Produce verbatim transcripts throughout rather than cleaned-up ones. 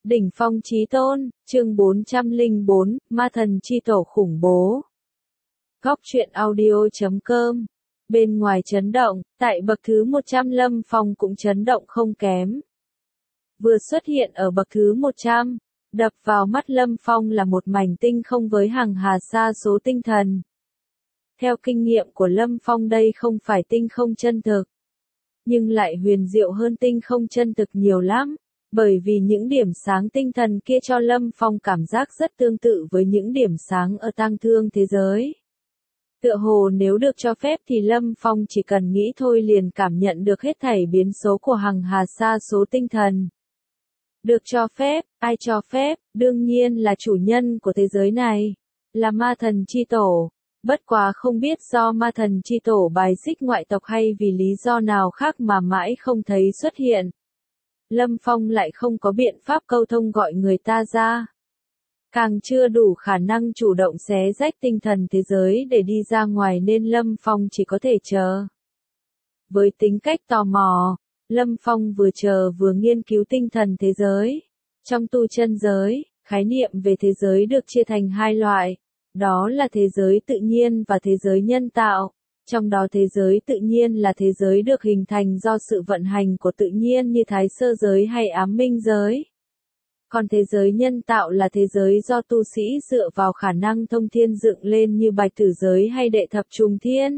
Đỉnh phong chí tôn, chương bốn trăm lẻ bốn, ma thần chi tổ khủng bố. Góc truyện audio chấm com. Bên ngoài chấn động, tại bậc thứ một trăm Lâm Phong cũng chấn động không kém. Vừa xuất hiện ở bậc thứ một trăm, đập vào mắt Lâm Phong là một mảnh tinh không với hàng hà sa số tinh thần. Theo kinh nghiệm của Lâm Phong đây không phải tinh không chân thực, nhưng lại huyền diệu hơn tinh không chân thực nhiều lắm. Bởi vì những điểm sáng tinh thần kia cho Lâm Phong cảm giác rất tương tự với những điểm sáng ở tang thương thế giới. Tựa hồ nếu được cho phép thì Lâm Phong chỉ cần nghĩ thôi liền cảm nhận được hết thảy biến số của hằng hà sa số tinh thần. Được cho phép, ai cho phép, đương nhiên là chủ nhân của thế giới này, là ma thần chi tổ. Bất quá không biết do ma thần chi tổ bài xích ngoại tộc hay vì lý do nào khác mà mãi không thấy xuất hiện. Lâm Phong lại không có biện pháp câu thông gọi người ta ra. Càng chưa đủ khả năng chủ động xé rách tinh thần thế giới để đi ra ngoài nên Lâm Phong chỉ có thể chờ. Với tính cách tò mò, Lâm Phong vừa chờ vừa nghiên cứu tinh thần thế giới. Trong tu chân giới, khái niệm về thế giới được chia thành hai loại, đó là thế giới tự nhiên và thế giới nhân tạo. Trong đó thế giới tự nhiên là thế giới được hình thành do sự vận hành của tự nhiên như thái sơ giới hay ám minh giới. Còn thế giới nhân tạo là thế giới do tu sĩ dựa vào khả năng thông thiên dựng lên như bạch tử giới hay đệ thập trùng thiên.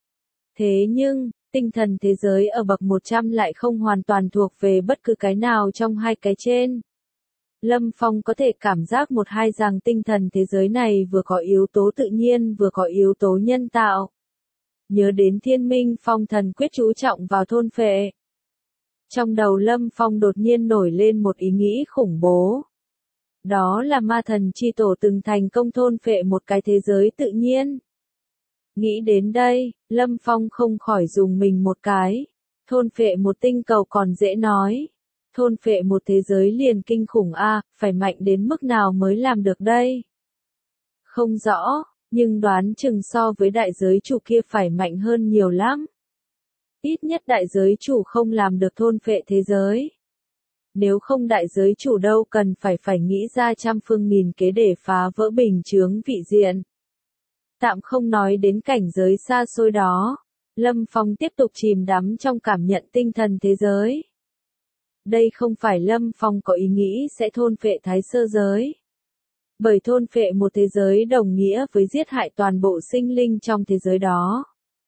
Thế nhưng, tinh thần thế giới ở bậc một trăm lại không hoàn toàn thuộc về bất cứ cái nào trong hai cái trên. Lâm Phong có thể cảm giác một hai rằng tinh thần thế giới này vừa có yếu tố tự nhiên vừa có yếu tố nhân tạo. Nhớ đến Thiên Minh Phong thần quyết chú trọng vào thôn phệ. Trong đầu Lâm Phong đột nhiên nổi lên một ý nghĩ khủng bố. Đó là ma thần chi tổ từng thành công thôn phệ một cái thế giới tự nhiên. Nghĩ đến đây, Lâm Phong không khỏi dùng mình một cái. Thôn phệ một tinh cầu còn dễ nói. Thôn phệ một thế giới liền kinh khủng a, à, phải mạnh đến mức nào mới làm được đây? Không rõ. Nhưng đoán chừng so với đại giới chủ kia phải mạnh hơn nhiều lắm. Ít nhất đại giới chủ không làm được thôn phệ thế giới. Nếu không đại giới chủ đâu cần phải phải nghĩ ra trăm phương nghìn kế để phá vỡ bình chướng vị diện. Tạm không nói đến cảnh giới xa xôi đó, Lâm Phong tiếp tục chìm đắm trong cảm nhận tinh thần thế giới. Đây không phải Lâm Phong có ý nghĩ sẽ thôn phệ thái sơ giới. Bởi thôn phệ một thế giới đồng nghĩa với giết hại toàn bộ sinh linh trong thế giới đó.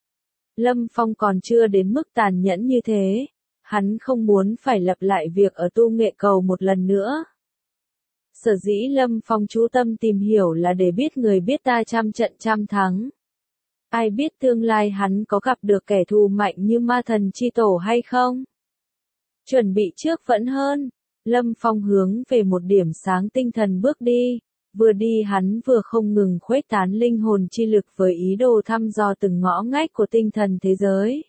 Lâm Phong còn chưa đến mức tàn nhẫn như thế, hắn không muốn phải lặp lại việc ở tu nghệ cầu một lần nữa. Sở dĩ Lâm Phong chú tâm tìm hiểu là để biết người biết ta trăm trận trăm thắng. Ai biết tương lai hắn có gặp được kẻ thù mạnh như ma thần chi tổ hay không? Chuẩn bị trước vẫn hơn, Lâm Phong hướng về một điểm sáng tinh thần bước đi. Vừa đi hắn vừa không ngừng khuếch tán linh hồn chi lực với ý đồ thăm dò từng ngõ ngách của tinh thần thế giới.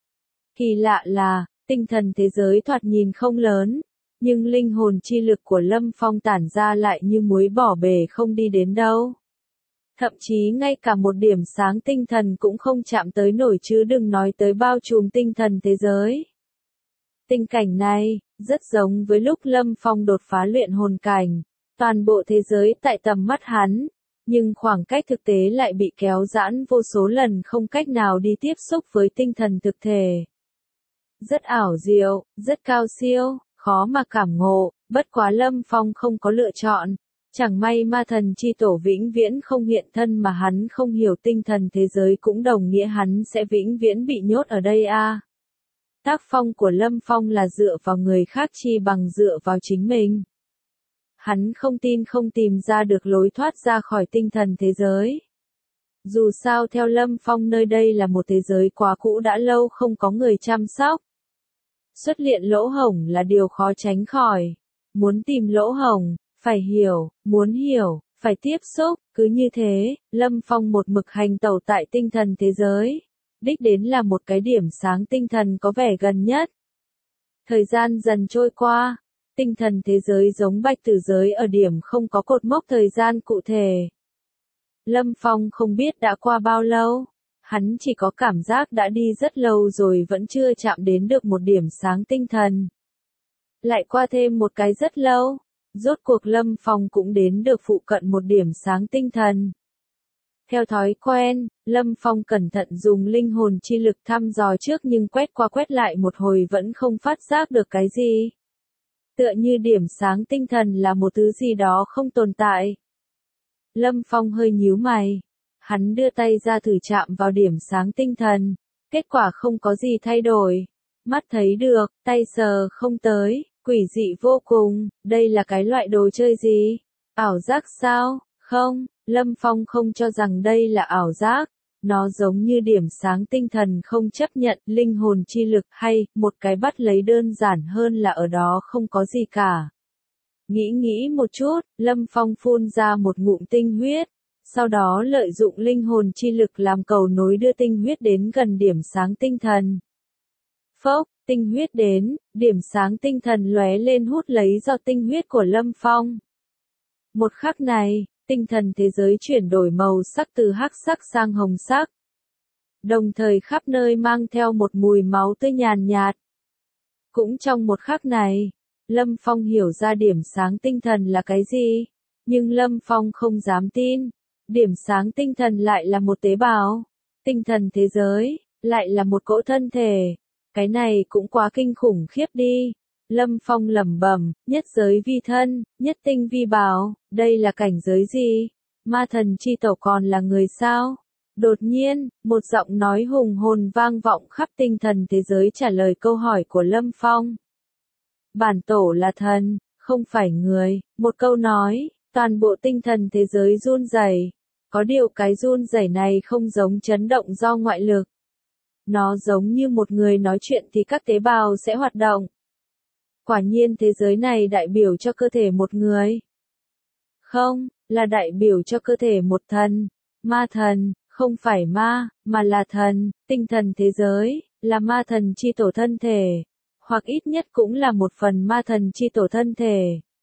Kỳ lạ là, tinh thần thế giới thoạt nhìn không lớn, nhưng linh hồn chi lực của Lâm Phong tản ra lại như muối bỏ bể không đi đến đâu. Thậm chí ngay cả một điểm sáng tinh thần cũng không chạm tới nổi chứ đừng nói tới bao trùm tinh thần thế giới. Tình cảnh này, rất giống với lúc Lâm Phong đột phá luyện hồn cảnh. Toàn bộ thế giới tại tầm mắt hắn, nhưng khoảng cách thực tế lại bị kéo giãn vô số lần không cách nào đi tiếp xúc với tinh thần thực thể. Rất ảo diệu, rất cao siêu, khó mà cảm ngộ, bất quá Lâm Phong không có lựa chọn. Chẳng may ma thần chi tổ vĩnh viễn không hiện thân mà hắn không hiểu tinh thần thế giới cũng đồng nghĩa hắn sẽ vĩnh viễn bị nhốt ở đây a. À. Tác phong của Lâm Phong là dựa vào người khác chi bằng dựa vào chính mình. Hắn không tin không tìm ra được lối thoát ra khỏi tinh thần thế giới. Dù sao theo Lâm Phong nơi đây là một thế giới quá cũ đã lâu không có người chăm sóc. Xuất hiện lỗ hổng là điều khó tránh khỏi. Muốn tìm lỗ hổng, phải hiểu, muốn hiểu, phải tiếp xúc, cứ như thế, Lâm Phong một mực hành tẩu tại tinh thần thế giới. Đích đến là một cái điểm sáng tinh thần có vẻ gần nhất. Thời gian dần trôi qua. Tinh thần thế giới giống bạch tử giới ở điểm không có cột mốc thời gian cụ thể. Lâm Phong không biết đã qua bao lâu, hắn chỉ có cảm giác đã đi rất lâu rồi vẫn chưa chạm đến được một điểm sáng tinh thần. Lại qua thêm một cái rất lâu, Rốt cuộc Lâm Phong cũng đến được phụ cận một điểm sáng tinh thần. Theo thói quen, Lâm Phong cẩn thận dùng linh hồn chi lực thăm dò trước nhưng quét qua quét lại một hồi vẫn không phát giác được cái gì. Tựa như điểm sáng tinh thần là một thứ gì đó không tồn tại. Lâm Phong hơi nhíu mày. Hắn đưa tay ra thử chạm vào điểm sáng tinh thần. Kết quả không có gì thay đổi. Mắt thấy được, tay sờ không tới, quỷ dị vô cùng, đây là cái loại đồ chơi gì? Ảo giác sao? Không, Lâm Phong không cho rằng đây là ảo giác. Nó giống như điểm sáng tinh thần không chấp nhận linh hồn chi lực hay một cái bắt lấy đơn giản hơn là ở đó không có gì cả. Nghĩ nghĩ một chút, Lâm Phong phun ra một ngụm tinh huyết. Sau đó lợi dụng linh hồn chi lực làm cầu nối đưa tinh huyết đến gần điểm sáng tinh thần. Phốc, tinh huyết đến, điểm sáng tinh thần lóe lên hút lấy do tinh huyết của Lâm Phong. Một khắc này, tinh thần thế giới chuyển đổi màu sắc từ hắc sắc sang hồng sắc. Đồng thời khắp nơi mang theo một mùi máu tươi nhàn nhạt. Cũng trong một khắc này, Lâm Phong hiểu ra điểm sáng tinh thần là cái gì, nhưng Lâm Phong không dám tin. Điểm sáng tinh thần lại là một tế bào, tinh thần thế giới, lại là một cỗ thân thể. Cái này cũng quá kinh khủng khiếp đi. Lâm Phong lẩm bẩm, nhất giới vi thân, nhất tinh vi bào, đây là cảnh giới gì? Ma thần chi tổ còn là người sao? Đột nhiên, một giọng nói hùng hồn vang vọng khắp tinh thần thế giới trả lời câu hỏi của Lâm Phong. Bản tổ là thần, không phải người. Một câu nói, toàn bộ tinh thần thế giới run rẩy. Có điều cái run rẩy này không giống chấn động do ngoại lực. Nó giống như một người nói chuyện thì các tế bào sẽ hoạt động. Quả nhiên thế giới này đại biểu cho cơ thể một người. Không, là đại biểu cho cơ thể một thần. Ma thần, không phải ma, mà là thần, tinh thần thế giới, là ma thần chi tổ thân thể. Hoặc ít nhất cũng là một phần ma thần chi tổ thân thể.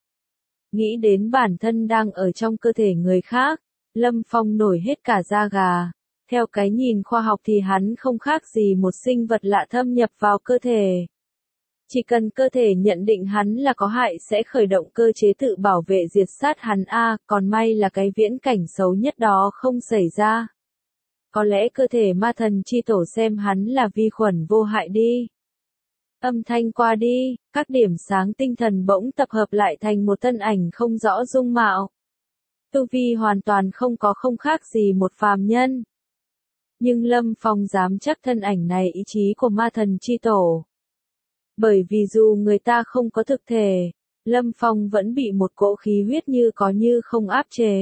Nghĩ đến bản thân đang ở trong cơ thể người khác, Lâm Phong nổi hết cả da gà. Theo cái nhìn khoa học thì hắn không khác gì một sinh vật lạ thâm nhập vào cơ thể. Chỉ cần cơ thể nhận định hắn là có hại sẽ khởi động cơ chế tự bảo vệ diệt sát hắn a, còn may là cái viễn cảnh xấu nhất đó không xảy ra. Có lẽ cơ thể ma thần chi tổ xem hắn là vi khuẩn vô hại đi. Âm thanh qua đi, các điểm sáng tinh thần bỗng tập hợp lại thành một thân ảnh không rõ dung mạo. Tu vi hoàn toàn không có không khác gì một phàm nhân. Nhưng Lâm Phong dám chắc thân ảnh này ý chí của ma thần chi tổ. Bởi vì dù người ta không có thực thể, Lâm Phong vẫn bị một cỗ khí huyết như có như không áp chế.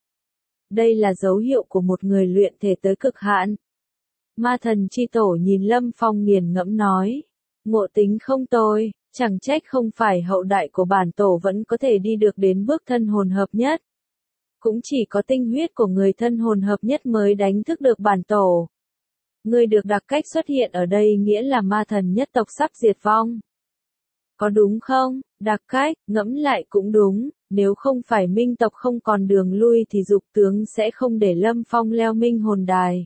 Đây là dấu hiệu của một người luyện thể tới cực hạn. Ma thần chi tổ nhìn Lâm Phong nghiền ngẫm nói. Ngộ tính không tồi, chẳng trách không phải hậu đại của bản tổ vẫn có thể đi được đến bước thân hồn hợp nhất. Cũng chỉ có tinh huyết của người thân hồn hợp nhất mới đánh thức được bản tổ. Người được đặc cách xuất hiện ở đây nghĩa là ma thần nhất tộc sắp diệt vong. Có đúng không? Đặc cách, ngẫm lại cũng đúng, nếu không phải minh tộc không còn đường lui thì dục tướng sẽ không để Lâm Phong leo minh hồn đài.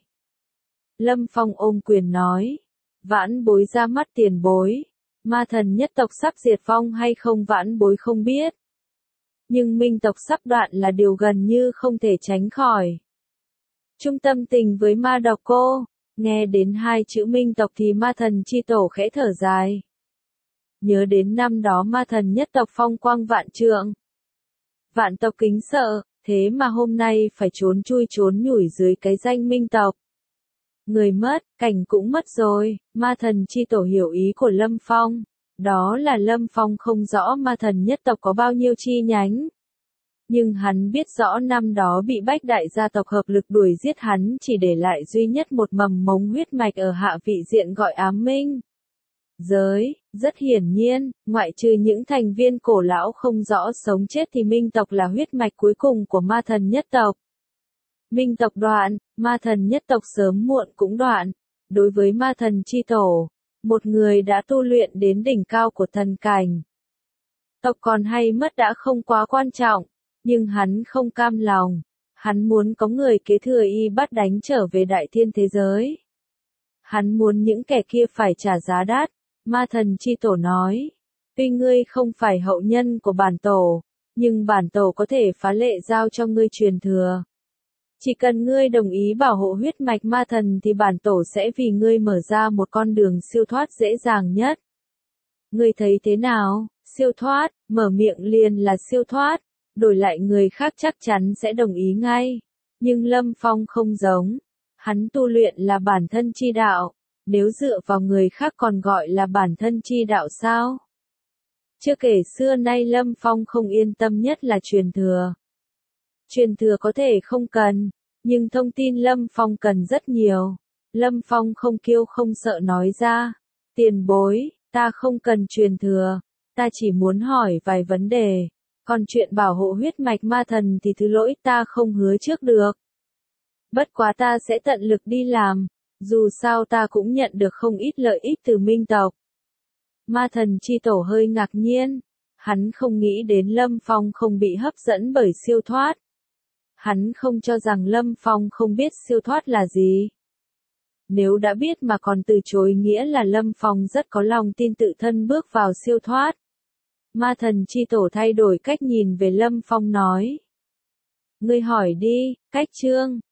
Lâm Phong ôm quyền nói. Vãn bối ra mắt tiền bối. Ma thần nhất tộc sắp diệt vong hay không vãn bối không biết. Nhưng minh tộc sắp đoạn là điều gần như không thể tránh khỏi. Trung tâm tình với ma độc cô. Nghe đến hai chữ minh tộc thì ma thần chi tổ khẽ thở dài. Nhớ đến năm đó ma thần nhất tộc phong quang vạn trượng. Vạn tộc kính sợ, thế mà hôm nay phải trốn chui trốn nhủi dưới cái danh minh tộc. Người mất, cảnh cũng mất rồi, ma thần chi tổ hiểu ý của Lâm Phong. Đó là Lâm Phong không rõ ma thần nhất tộc có bao nhiêu chi nhánh. Nhưng hắn biết rõ năm đó bị bách đại gia tộc hợp lực đuổi giết hắn chỉ để lại duy nhất một mầm mống huyết mạch ở hạ vị diện gọi ám minh. Giới, rất hiển nhiên, ngoại trừ những thành viên cổ lão không rõ sống chết thì minh tộc là huyết mạch cuối cùng của ma thần nhất tộc. Minh tộc đoạn, ma thần nhất tộc sớm muộn cũng đoạn. Đối với ma thần chi tổ, một người đã tu luyện đến đỉnh cao của thần cảnh. Tộc còn hay mất đã không quá quan trọng, nhưng hắn không cam lòng. Hắn muốn có người kế thừa y bắt đánh trở về đại thiên thế giới. Hắn muốn những kẻ kia phải trả giá đắt. Ma thần chi tổ nói, tuy ngươi không phải hậu nhân của bản tổ, Nhưng bản tổ có thể phá lệ giao cho ngươi truyền thừa. Chỉ cần ngươi đồng ý bảo hộ huyết mạch ma thần thì bản tổ sẽ vì ngươi mở ra một con đường siêu thoát dễ dàng nhất. Ngươi thấy thế nào? Siêu thoát, mở miệng liền là siêu thoát, đổi lại người khác chắc chắn sẽ đồng ý ngay. Nhưng Lâm Phong không giống. Hắn tu luyện là bản thân chi đạo, nếu dựa vào người khác còn gọi là bản thân chi đạo sao? Chưa kể xưa nay Lâm Phong không yên tâm nhất là truyền thừa. Truyền thừa có thể không cần, nhưng thông tin Lâm Phong cần rất nhiều. Lâm Phong không kiêu không sợ nói ra. Tiền bối, ta không cần truyền thừa, ta chỉ muốn hỏi vài vấn đề. Còn chuyện bảo hộ huyết mạch ma thần thì thứ lỗi ta không hứa trước được. Bất quá ta sẽ tận lực đi làm, dù sao ta cũng nhận được không ít lợi ích từ minh tộc. Ma thần chi tổ hơi ngạc nhiên, hắn không nghĩ đến Lâm Phong không bị hấp dẫn bởi siêu thoát. Hắn không cho rằng Lâm Phong không biết siêu thoát là gì. Nếu đã biết mà còn từ chối nghĩa là Lâm Phong rất có lòng tin tự thân bước vào siêu thoát. Ma thần chi tổ thay đổi cách nhìn về Lâm Phong nói. Ngươi hỏi đi, cách chương.